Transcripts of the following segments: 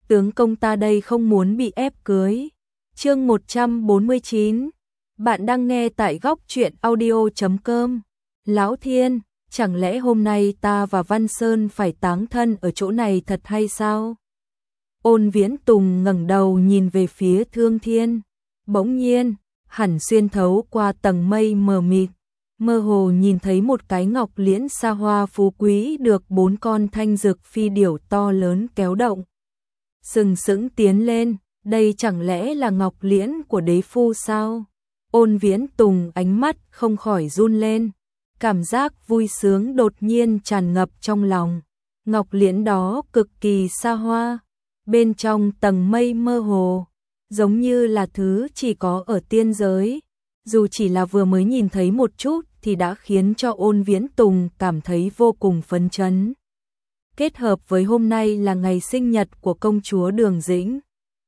tướng công ta đây không muốn bị ép cưới. Chương 149. Bạn đang nghe tại góc truyện audio.com. Lão Thiên, chẳng lẽ hôm nay ta và Văn Sơn phải táng thân ở chỗ này thật hay sao? Ôn Viễn Tùng ngẩng đầu nhìn về phía Thương Thiên. Bỗng nhiên, hẳn xuyên thấu qua tầng mây mờ mịt, mơ hồ nhìn thấy một cái ngọc liễn xa hoa phú quý được 4 con thanh dược phi điểu to lớn kéo động. Sừng sững tiến lên, đây chẳng lẽ là ngọc liễn của đế phu sao? Ôn Viễn Tùng ánh mắt không khỏi run lên, cảm giác vui sướng đột nhiên tràn ngập trong lòng. Ngọc liễn đó cực kỳ xa hoa, bên trong tầng mây mơ hồ, giống như là thứ chỉ có ở tiên giới. Dù chỉ là vừa mới nhìn thấy một chút thì đã khiến cho Ôn Viễn Tùng cảm thấy vô cùng phấn chấn. Kết hợp với hôm nay là ngày sinh nhật của công chúa Đường Dĩnh,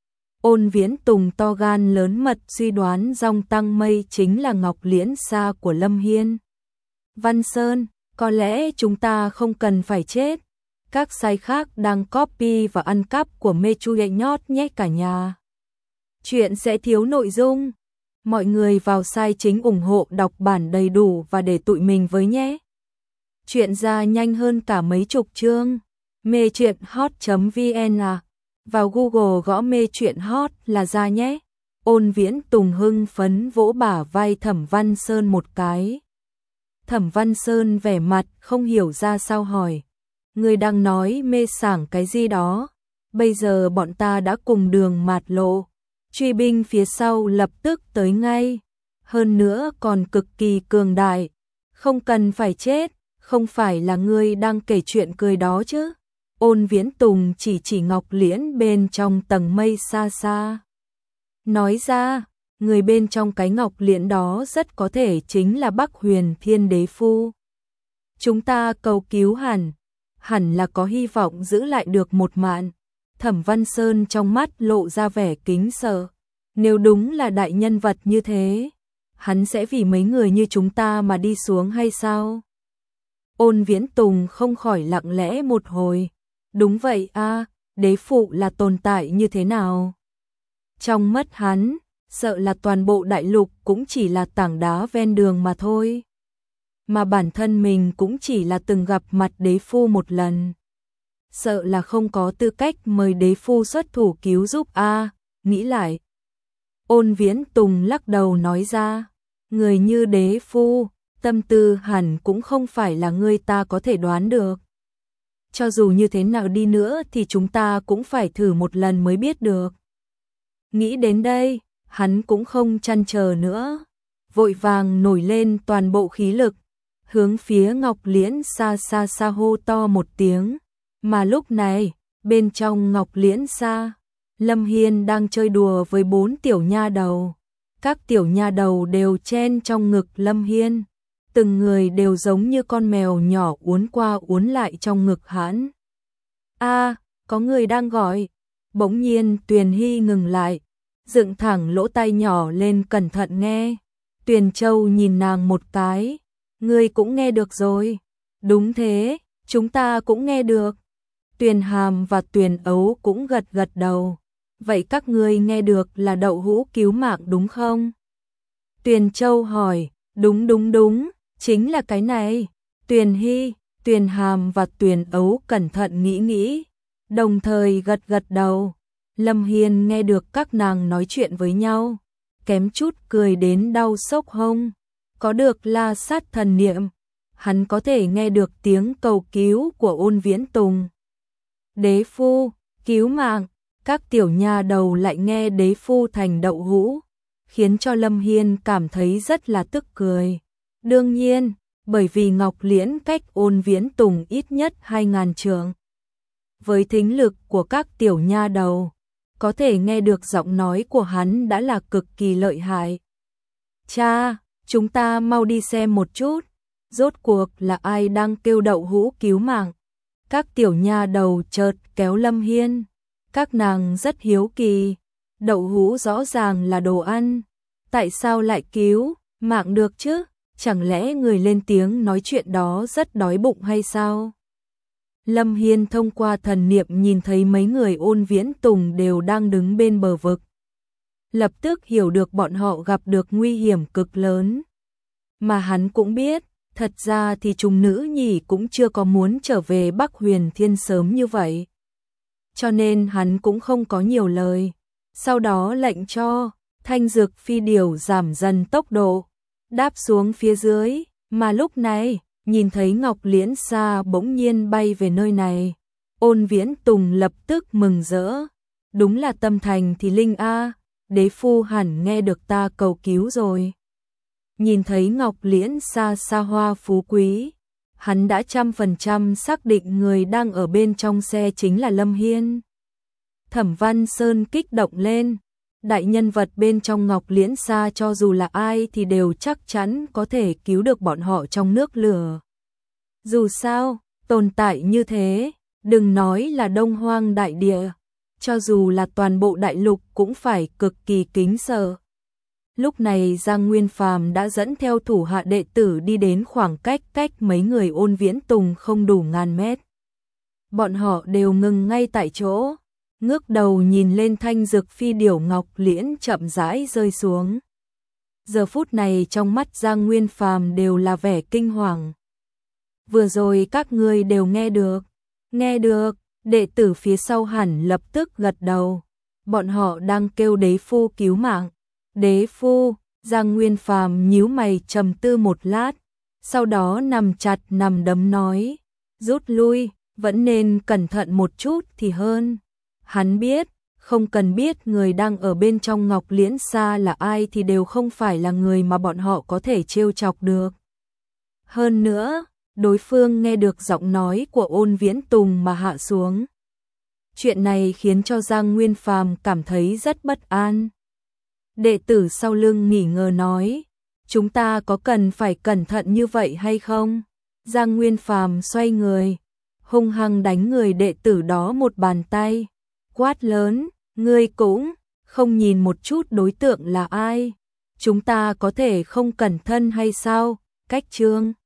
Ôn Viễn Tùng to gan lớn mật suy đoán dòng tăng mây chính là ngọc liễn xa của Lâm Hiên. Văn Sơn, có lẽ chúng ta không cần phải chết. Các sai khác đang copy và ăn cắp của mê chu nhạy nhót nhé cả nhà. Chuyện sẽ thiếu nội dung. Mọi người vào sai chính ủng hộ đọc bản đầy đủ và để tụi mình với nhé. Chuyện ra nhanh hơn cả mấy chục chương. Mê truyện hot.vn à. Vào Google gõ mê truyện hot là ra nhé. Ôn Viễn Tùng hưng phấn vỗ bả vai Thẩm Văn Sơn một cái. Thẩm Văn Sơn vẻ mặt không hiểu ra sao hỏi. Người đang nói mê sảng cái gì đó. Bây giờ bọn ta đã cùng đường mạt lộ. Truy binh phía sau lập tức tới ngay. Hơn nữa còn cực kỳ cường đại. Không cần phải chết. Không phải là ngươi đang kể chuyện cười đó chứ. Ôn Viễn Tùng chỉ ngọc liễn bên trong tầng mây xa xa. Nói ra, người bên trong cái ngọc liễn đó rất có thể chính là Bắc Huyền Thiên Đế Phu. Chúng ta cầu cứu hẳn là có hy vọng giữ lại được một mạng. Thẩm Văn Sơn trong mắt lộ ra vẻ kính sợ. Nếu đúng là đại nhân vật như thế, hắn sẽ vì mấy người như chúng ta mà đi xuống hay sao? Ôn Viễn Tùng không khỏi lặng lẽ một hồi. Đúng vậy a, đế phụ là tồn tại như thế nào? Trong mắt hắn, sợ là toàn bộ đại lục cũng chỉ là tảng đá ven đường mà thôi. Mà bản thân mình cũng chỉ là từng gặp mặt đế phu một lần. Sợ là không có tư cách mời đế phu xuất thủ cứu giúp a. Nghĩ lại, Ôn Viễn Tùng lắc đầu nói ra, người như đế phu, tâm tư hẳn cũng không phải là người ta có thể đoán được. Cho dù như thế nào đi nữa thì chúng ta cũng phải thử một lần mới biết được. Nghĩ đến đây, hắn cũng không chăn chờ nữa, vội vàng nổi lên toàn bộ khí lực, hướng phía ngọc liễn xa xa xa hô to một tiếng. Mà lúc này, bên trong ngọc liễn xa, Lâm Hiên đang chơi đùa với 4 tiểu nha đầu. Các tiểu nha đầu đều chen trong ngực Lâm Hiên. Từng người đều giống như con mèo nhỏ uốn qua uốn lại trong ngực hắn. A, có người đang gọi. Bỗng nhiên Tuyền Hy ngừng lại, dựng thẳng lỗ tai nhỏ lên cẩn thận nghe. Tuyền Châu nhìn nàng một cái. Ngươi cũng nghe được rồi. Đúng thế, chúng ta cũng nghe được. Tuyền Hàm và Tuyền Ấu cũng gật gật đầu. Vậy các ngươi nghe được là đậu hũ cứu mạng đúng không? Tuyền Châu hỏi. Đúng, chính là cái này. Tuyền Hy, Tuyền Hàm và Tuyền Ấu cẩn thận nghĩ, đồng thời gật gật đầu. Lâm Hiên nghe được các nàng nói chuyện với nhau, kém chút cười đến đau xốc hông. Có được la sát thần niệm, hắn có thể nghe được tiếng cầu cứu của Ôn Viễn Tùng. Đế phu, cứu mạng. Các tiểu nha đầu lại nghe đế phu thành đậu hũ, khiến cho Lâm Hiên cảm thấy rất là tức cười. Đương nhiên, bởi vì ngọc liễn cách Ôn Viễn Tùng ít nhất 2000 trượng. Với thính lực của các tiểu nha đầu, có thể nghe được giọng nói của hắn đã là cực kỳ lợi hại. Cha, chúng ta mau đi xem một chút, rốt cuộc là ai đang kêu đậu hũ cứu mạng. Các tiểu nha đầu chợt kéo Lâm Hiên. Các nàng rất hiếu kỳ, đậu hũ rõ ràng là đồ ăn, tại sao lại cứu mạng được chứ? Chẳng lẽ người lên tiếng nói chuyện đó rất đói bụng hay sao? Lâm Hiên thông qua thần niệm nhìn thấy mấy người Ôn Viễn Tùng đều đang đứng bên bờ vực. Lập tức hiểu được bọn họ gặp được nguy hiểm cực lớn. Mà hắn cũng biết, thật ra thì trùng nữ nhỉ cũng chưa có muốn trở về Bắc Huyền Thiên sớm như vậy. Cho nên hắn cũng không có nhiều lời. Sau đó lệnh cho Thanh Dực phi điểu giảm dần tốc độ, đáp xuống phía dưới, mà lúc này, nhìn thấy Ngọc Liễn Sa bỗng nhiên bay về nơi này. Ôn Viễn Tùng lập tức mừng rỡ. Đúng là tâm thành thì linh a, đế phu hẳn nghe được ta cầu cứu rồi. Nhìn thấy Ngọc Liễn Sa xa hoa phú quý, hắn đã 100% xác định người đang ở bên trong xe chính là Lâm Hiên. Thẩm Văn Sơn kích động lên. Đại nhân vật bên trong Ngọc Liễn Sa cho dù là ai thì đều chắc chắn có thể cứu được bọn họ trong nước lửa. Dù sao, tồn tại như thế, đừng nói là Đông Hoang đại địa, cho dù là toàn bộ đại lục cũng phải cực kỳ kính sợ. Lúc này Giang Nguyên Phàm đã dẫn theo thủ hạ đệ tử đi đến khoảng cách mấy người Ôn Viễn Tùng không đủ ngàn mét. Bọn họ đều ngừng ngay tại chỗ, ngước đầu nhìn lên Thanh Dực phi điểu Ngọc Liễn chậm rãi rơi xuống. Giờ phút này trong mắt Giang Nguyên Phàm đều là vẻ kinh hoàng. Vừa rồi các ngươi đều nghe được, đệ tử phía sau hẳn lập tức gật đầu. Bọn họ đang kêu đế phu cứu mạng. Đế phu, Giang Nguyên Phàm nhíu mày trầm tư một lát, sau đó nằm chặt nằm đấm nói, rút lui, vẫn nên cẩn thận một chút thì hơn. Hắn biết, không cần biết người đang ở bên trong Ngọc Liễn Sa là ai thì đều không phải là người mà bọn họ có thể trêu chọc được. Hơn nữa, đối phương nghe được giọng nói của Ôn Viễn Tùng mà hạ xuống. Chuyện này khiến cho Giang Nguyên Phàm cảm thấy rất bất an. Đệ tử sau lưng nghỉ ngờ nói, chúng ta có cần phải cẩn thận như vậy hay không? Giang Nguyên Phàm xoay người, hung hăng đánh người đệ tử đó một bàn tay, quát lớn, ngươi cũng không nhìn một chút đối tượng là ai? Chúng ta có thể không cẩn thận hay sao? Cách chương